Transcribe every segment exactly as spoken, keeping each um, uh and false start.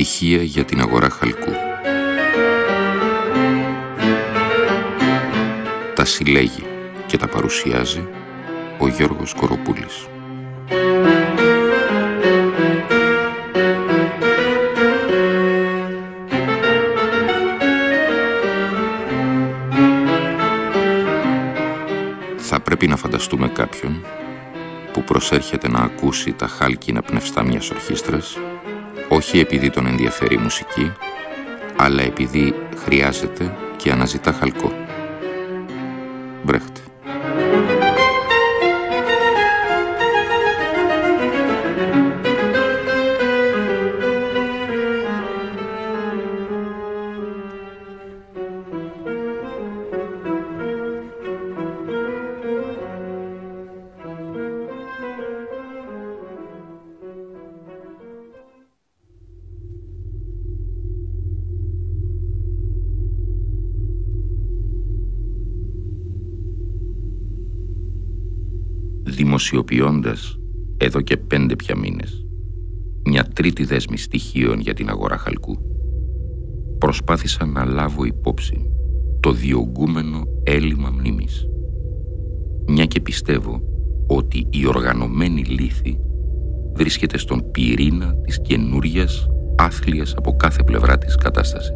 Στοιχεία για την αγορά χαλκού. Τα συλλέγει και τα παρουσιάζει ο Γιώργος Κοροπούλης. Θα πρέπει να φανταστούμε κάποιον που προσέρχεται να ακούσει τα χάλκινα πνευστά μιας ορχήστρας, όχι επειδή τον ενδιαφέρει η μουσική, αλλά επειδή χρειάζεται και αναζητά χαλκό. Μπρέχτ. Δημοσιοποιώντας εδώ και πέντε πια μήνες μια τρίτη δέσμη στοιχείων για την αγορά χαλκού, προσπάθησα να λάβω υπόψη το διωγγούμενο έλλειμμα μνήμης, μια και πιστεύω ότι η οργανωμένη λύθη βρίσκεται στον πυρήνα της καινούριας άθλιας από κάθε πλευρά της κατάστασης.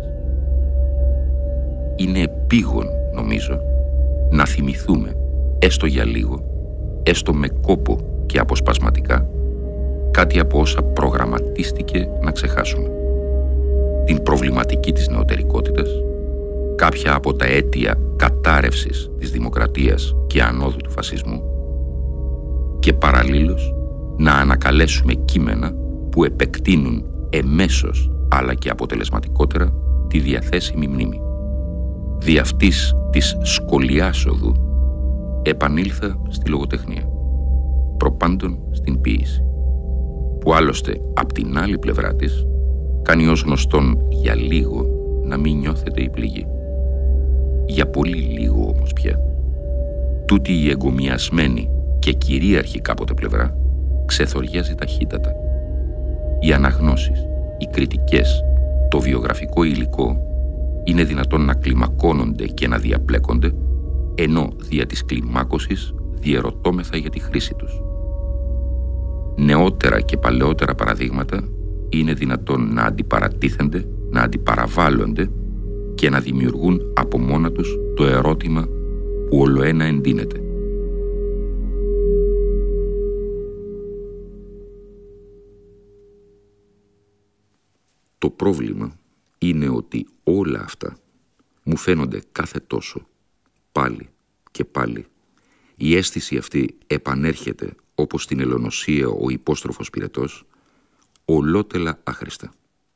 Είναι επίγον, νομίζω, να θυμηθούμε, έστω για λίγο, έστω με κόπο και αποσπασματικά, κάτι από όσα προγραμματίστηκε να ξεχάσουμε. Την προβληματική της νεωτερικότητας, κάποια από τα αίτια κατάρρευσης της δημοκρατίας και ανόδου του φασισμού, και παραλλήλως να ανακαλέσουμε κείμενα που επεκτείνουν εμέσως αλλά και αποτελεσματικότερα τη διαθέσιμη μνήμη. Δι' αυτής της σκολιάσοδου επανήλθα στη λογοτεχνία, προπάντων στην ποίηση, που άλλωστε απ' την άλλη πλευρά της κάνει ως γνωστόν για λίγο να μην νιώθετε η πληγή. Για πολύ λίγο όμως πια. Τούτη η εγκομιασμένη και κυρίαρχη κάποτε πλευρά ξεθοριάζει ταχύτατα. Οι αναγνώσεις, οι κριτικές, το βιογραφικό υλικό είναι δυνατόν να κλιμακώνονται και να διαπλέκονται, ενώ δια της κλιμάκωσης διερωτώμεθα για τη χρήση τους. Νεότερα και παλαιότερα παραδείγματα είναι δυνατόν να αντιπαρατίθενται, να αντιπαραβάλλονται και να δημιουργούν από μόνα τους το ερώτημα που ολοένα εντείνεται. Το πρόβλημα είναι ότι όλα αυτά μου φαίνονται κάθε τόσο, πάλι και πάλι, η αίσθηση αυτή επανέρχεται όπως στην ελονοσία ο υπόστροφος πυρετός, ολότελα άχρηστα.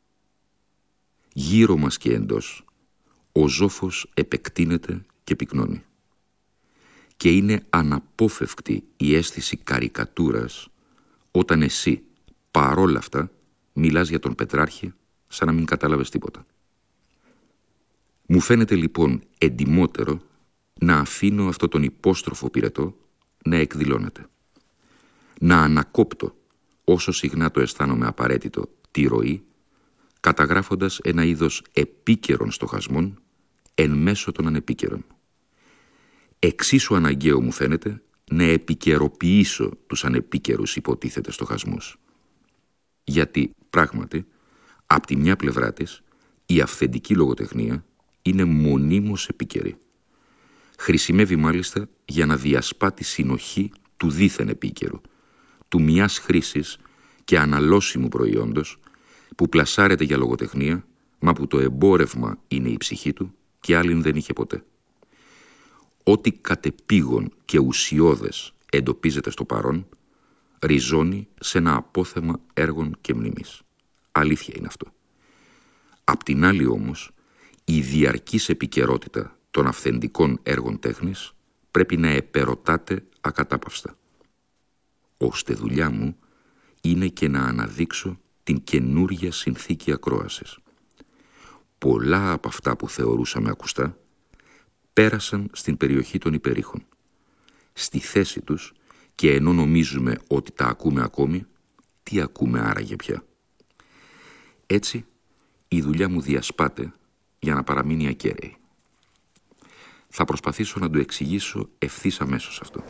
Γύρω μας και εντός, ο ζόφος επεκτείνεται και πυκνώνει. Και είναι αναπόφευκτη η αίσθηση καρικατούρας όταν εσύ, παρόλα αυτά, μιλάς για τον Πετράρχη σαν να μην κατάλαβες τίποτα. Μου φαίνεται λοιπόν εντιμότερο να αφήνω αυτό τον υπόστροφο πυρετό να εκδηλώνεται. Να ανακόπτω, όσο συχνά το αισθάνομαι απαραίτητο, τη ροή, καταγράφοντας ένα είδος επίκαιρων στοχασμών εν μέσω των ανεπίκαιρων. Εξίσου αναγκαίο μου φαίνεται να επικαιροποιήσω τους ανεπίκαιρους υποτίθεται στοχασμούς. Γιατί, πράγματι, απ' τη μια πλευρά της, η αυθεντική λογοτεχνία είναι μονίμως επίκαιρη. Χρησιμεύει μάλιστα για να διασπά τη συνοχή του δίθεν επίκαιρου, του μιας χρήσης και αναλώσιμου προϊόντος που πλασάρεται για λογοτεχνία, μα που το εμπόρευμα είναι η ψυχή του και άλλην δεν είχε ποτέ. Ό,τι κατεπήγον και ουσιώδες εντοπίζεται στο παρόν, ριζώνει σε ένα απόθεμα έργων και μνήμης. Αλήθεια είναι αυτό. Απ' την άλλη όμως, η διαρκής επικαιρότητα των αυθεντικών έργων τέχνης πρέπει να επερωτάται ακατάπαυστα. Ώστε δουλειά μου είναι και να αναδείξω την καινούρια συνθήκη ακρόασης. Πολλά από αυτά που θεωρούσαμε ακουστά πέρασαν στην περιοχή των υπερήχων. Στη θέση τους, και ενώ νομίζουμε ότι τα ακούμε ακόμη, τι ακούμε άραγε πια? Έτσι η δουλειά μου διασπάται για να παραμείνει ακέραιη. Θα προσπαθήσω να του εξηγήσω ευθύς αμέσως αυτό.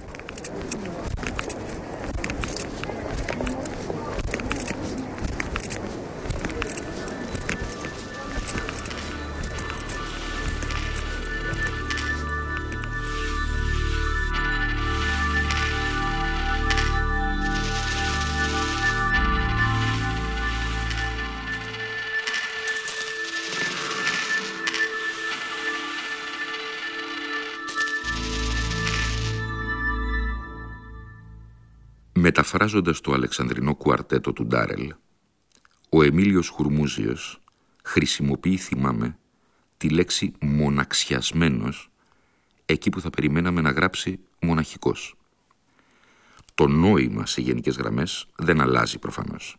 Μεταφράζοντας το αλεξανδρινό κουαρτέτο του Ντάρελ, ο Εμίλιος Χουρμούζιος χρησιμοποιεί, θυμάμαι, τη λέξη μοναξιασμένος εκεί που θα περιμέναμε να γράψει μοναχικός. Το νόημα σε γενικές γραμμές δεν αλλάζει προφανώς.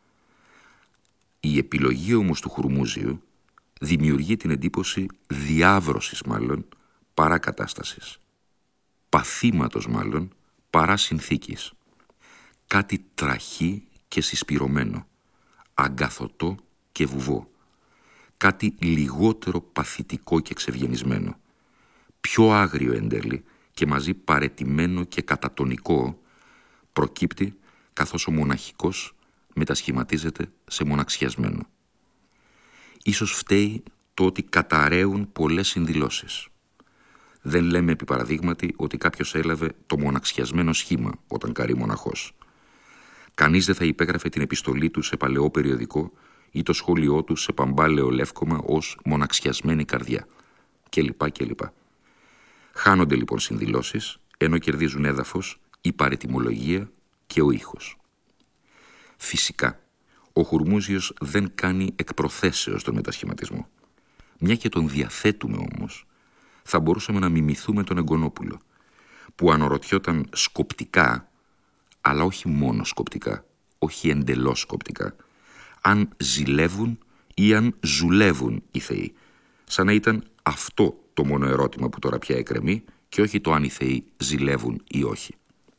Η επιλογή όμως του Χουρμούζιου δημιουργεί την εντύπωση διάβρωσης μάλλον παρά κατάστασης, παθήματος μάλλον παρά συνθήκης. Κάτι τραχή και συσπυρωμένο, αγκαθωτό και βουβό, κάτι λιγότερο παθητικό και εξευγενισμένο, πιο άγριο εν τέλει και μαζί παρετημένο και κατατονικό, προκύπτει καθώς ο μοναχικός μετασχηματίζεται σε μοναξιασμένο. Ίσως φταίει το ότι καταραίουν πολλές συνδηλώσεις. Δεν λέμε επί παραδείγματι ότι κάποιος έλαβε το μοναξιασμένο σχήμα όταν καρεί μοναχός. Κανείς δεν θα υπέγραφε την επιστολή του σε παλαιό περιοδικό ή το σχόλιο του σε παμπάλαιο λεύκομα ως μοναξιασμένη καρδιά κλπ. κλπ. Χάνονται λοιπόν συνδηλώσεις, ενώ κερδίζουν έδαφος η παρετιμολογία και ο ήχος. Φυσικά, ο Χουρμούζιος δεν κάνει εκ προθέσεως τον μετασχηματισμό. Μια και τον διαθέτουμε όμως, θα μπορούσαμε να μιμηθούμε τον Εγκονόπουλο, που αναρωτιόταν σκοπτικά, αλλά όχι μόνο σκοπτικά, όχι εντελώς σκοπτικά, αν ζηλεύουν ή αν ζουλεύουν οι θεοί, σαν να ήταν αυτό το μόνο ερώτημα που τώρα πια εκκρεμεί και όχι το αν οι θεοί ζηλεύουν ή όχι.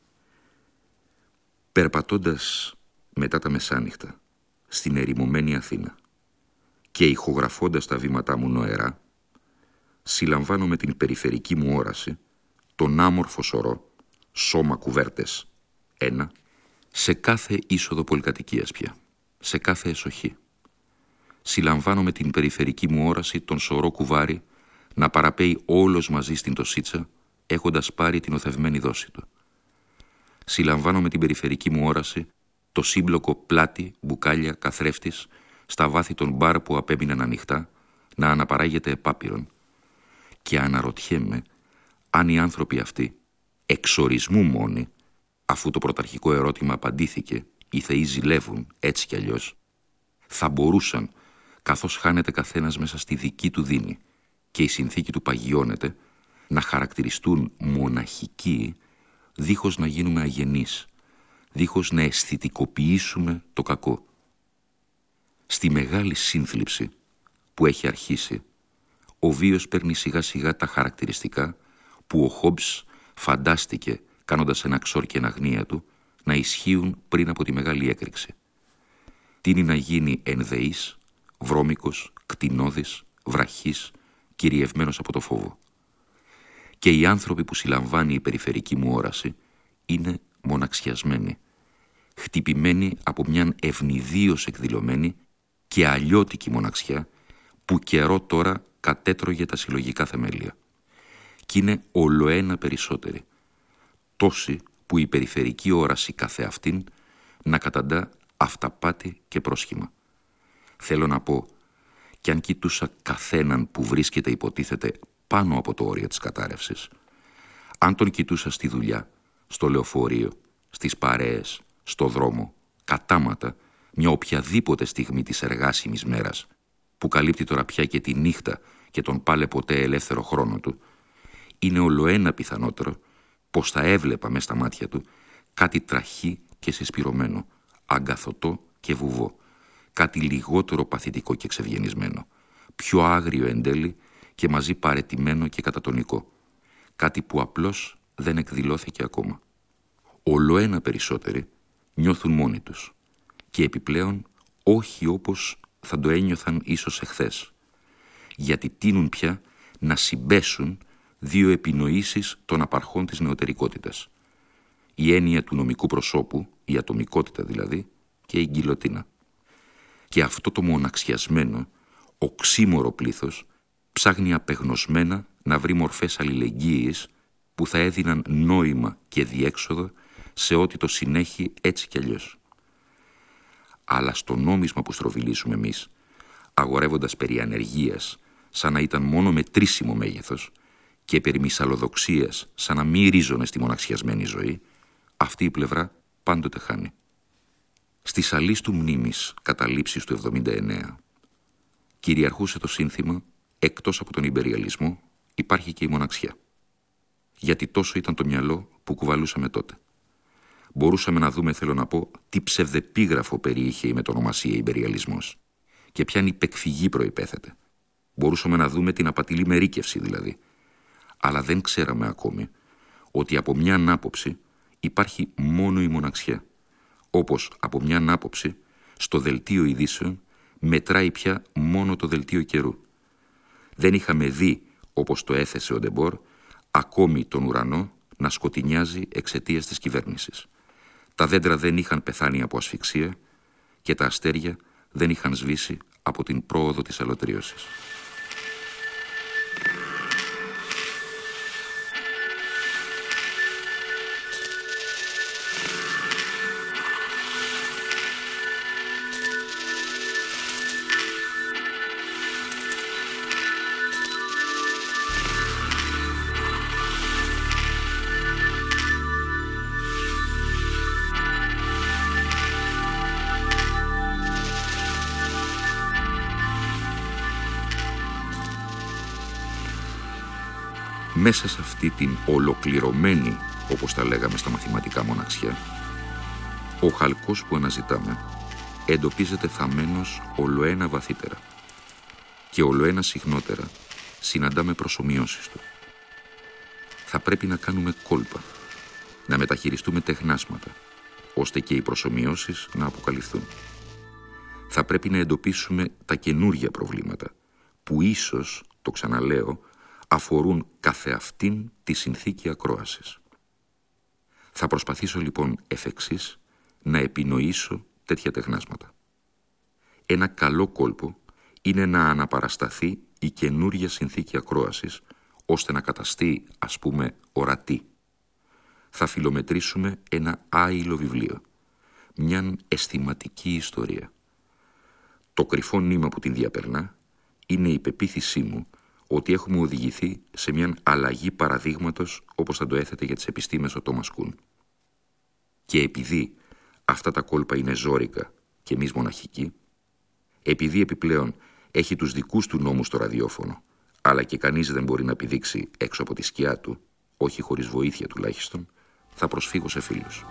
Περπατώντας μετά τα μεσάνυχτα στην ερημωμένη Αθήνα και ηχογραφώντας τα βήματά μου νοερά, συλλαμβάνω με την περιφερική μου όραση τον άμορφο σωρό, σώμα κουβέρτες, ένα, σε κάθε είσοδο πολυκατοικίας πια, σε κάθε εσοχή. Συλλαμβάνω με την περιφερική μου όραση τον σωρό κουβάρι να παραπέει όλος μαζί στην Τωσίτσα, έχοντας πάρει την οθευμένη δόση του. Συλλαμβάνω με την περιφερική μου όραση το σύμπλοκο πλάτη, μπουκάλια, καθρέφτης, στα βάθη των μπαρ που απέμειναν ανοιχτά, να αναπαράγεται επάπειρον. Και αναρωτιέμαι αν οι άνθρωποι αυτοί, εξορισμού μόνοι, αφού το πρωταρχικό ερώτημα απαντήθηκε, οι θεοί ζηλεύουν έτσι κι αλλιώς, θα μπορούσαν, καθώς χάνεται καθένας μέσα στη δική του δίνη και η συνθήκη του παγιώνεται, να χαρακτηριστούν μοναχικοί, δίχως να γίνουμε αγενείς, δίχως να αισθητικοποιήσουμε το κακό. Στη μεγάλη σύνθλιψη που έχει αρχίσει, ο βίος παίρνει σιγά σιγά τα χαρακτηριστικά που ο Χόμπς φαντάστηκε, κάνοντας ένα ξόρκι εναγνία του, να ισχύουν πριν από τη μεγάλη έκρηξη. Τείνει να γίνει ενδεής, βρώμικος, κτηνώδης, βραχής, κυριευμένος από το φόβο. Και οι άνθρωποι που συλλαμβάνει η περιφερική μου όραση είναι μοναξιασμένοι, χτυπημένοι από μιαν ευνηδίως εκδηλωμένη και αλλιώτικη μοναξιά που καιρό τώρα κατέτρωγε τα συλλογικά θεμέλια. Κι είναι ολοένα περισσότεροι, τόσοι που η περιφερική όραση καθεαυτήν να καταντά αυταπάτη και πρόσχημα. Θέλω να πω, κι αν κοιτούσα καθέναν που βρίσκεται υποτίθεται πάνω από το όριο της κατάρρευσης, αν τον κοιτούσα στη δουλειά, στο λεωφορείο, στις παρέες, στο δρόμο, κατάματα, μια οποιαδήποτε στιγμή της εργάσιμης μέρας, που καλύπτει τώρα πια και τη νύχτα και τον πάλε ποτέ ελεύθερο χρόνο του, είναι ολοένα πιθανότερο πως θα έβλεπα μες στα μάτια του κάτι τραχή και συσπυρωμένο, αγκαθωτό και βουβό, κάτι λιγότερο παθητικό και εξευγενισμένο, πιο άγριο εν τέλει και μαζί παρετημένο και κατατονικό, κάτι που απλώς δεν εκδηλώθηκε ακόμα. Ολοένα περισσότεροι νιώθουν μόνοι τους και επιπλέον όχι όπως θα το ένιωθαν ίσως εχθές, γιατί τείνουν πια να συμπέσουν δύο επινοήσεις των απαρχών της νεωτερικότητας. Η έννοια του νομικού προσώπου, η ατομικότητα δηλαδή, και η γκιλοτίνα. Και αυτό το μοναξιασμένο, οξύμορο πλήθος ψάχνει απεγνωσμένα να βρει μορφές αλληλεγγύης που θα έδιναν νόημα και διέξοδο σε ό,τι το συνέχει έτσι κι αλλιώς. Αλλά στο νόμισμα που στροβιλήσουμε εμείς, αγορεύοντας περί ανεργίας σαν να ήταν μόνο μετρήσιμο μέγεθος και περί μυσαλλοδοξίας σαν να μη ρίζωνε στη μοναξιασμένη ζωή, αυτή η πλευρά πάντοτε χάνει. Στις αλείς του μνήμης καταλήψεις του εβδομήντα εννέα κυριαρχούσε το σύνθημα «Εκτός από τον ιμπεριαλισμό υπάρχει και η μοναξιά». Γιατί τόσο ήταν το μυαλό που κουβαλούσαμε τότε. Μπορούσαμε να δούμε, θέλω να πω, τι ψευδεπίγραφο περιείχε η μετονομασία ιμπεριαλισμός και ποιαν υπεκφυγή προϋπέθεται. Μπορούσαμε να δούμε την απατηλή μερίκευση δηλαδή. Αλλά δεν ξέραμε ακόμη ότι από μιαν άποψη υπάρχει μόνο η μοναξιά. Όπως από μιαν άποψη στο δελτίο ειδήσεων μετράει πια μόνο το δελτίο καιρού. Δεν είχαμε δει, όπως το έθεσε ο Ντεμπόρ, ακόμη τον ουρανό να σκοτεινιάζει εξαιτίας της κυβέρνησης. Τα δέντρα δεν είχαν πεθάνει από ασφυξία και τα αστέρια δεν είχαν σβήσει από την πρόοδο της αλωτρίωσης. Μέσα σε αυτή την ολοκληρωμένη, όπως τα λέγαμε στα μαθηματικά, μοναξιά, ο χαλκός που αναζητάμε εντοπίζεται θαμμένος ολοένα βαθύτερα και ολοένα συχνότερα συναντάμε προσομοιώσεις του. Θα πρέπει να κάνουμε κόλπα, να μεταχειριστούμε τεχνάσματα, ώστε και οι προσομοιώσεις να αποκαλυφθούν. Θα πρέπει να εντοπίσουμε τα καινούργια προβλήματα, που ίσως, το ξαναλέω, αφορούν καθεαυτήν τη συνθήκη ακρόασης. Θα προσπαθήσω λοιπόν εφ' εξής να επινοήσω τέτοια τεχνάσματα. Ένα καλό κόλπο είναι να αναπαρασταθεί η καινούργια συνθήκη ακρόασης, ώστε να καταστεί, ας πούμε, ορατή. Θα φιλομετρήσουμε ένα άειλο βιβλίο, μιαν αισθηματική ιστορία. Το κρυφό νήμα που την διαπερνά είναι η πεποίθησή μου ότι έχουμε οδηγηθεί σε μια αλλαγή παραδείγματος, όπως θα το έθετε για τις επιστήμες ο Τόμας Κουν. Και επειδή αυτά τα κόλπα είναι ζόρικα και εμείς μοναχικοί, επειδή επιπλέον έχει τους δικούς του νόμους στο ραδιόφωνο, αλλά και κανείς δεν μπορεί να πηδήξει έξω από τη σκιά του, όχι χωρίς βοήθεια τουλάχιστον, θα προσφύγω σε φίλους.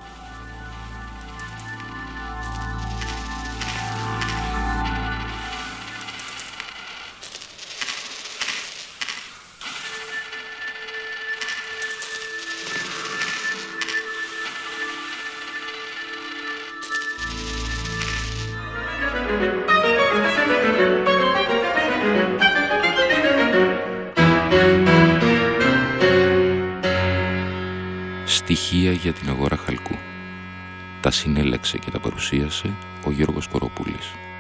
Στοιχεία για την αγορά χαλκού. Τα συνέλεξε και τα παρουσίασε ο Γιώργος Κοροπούλης.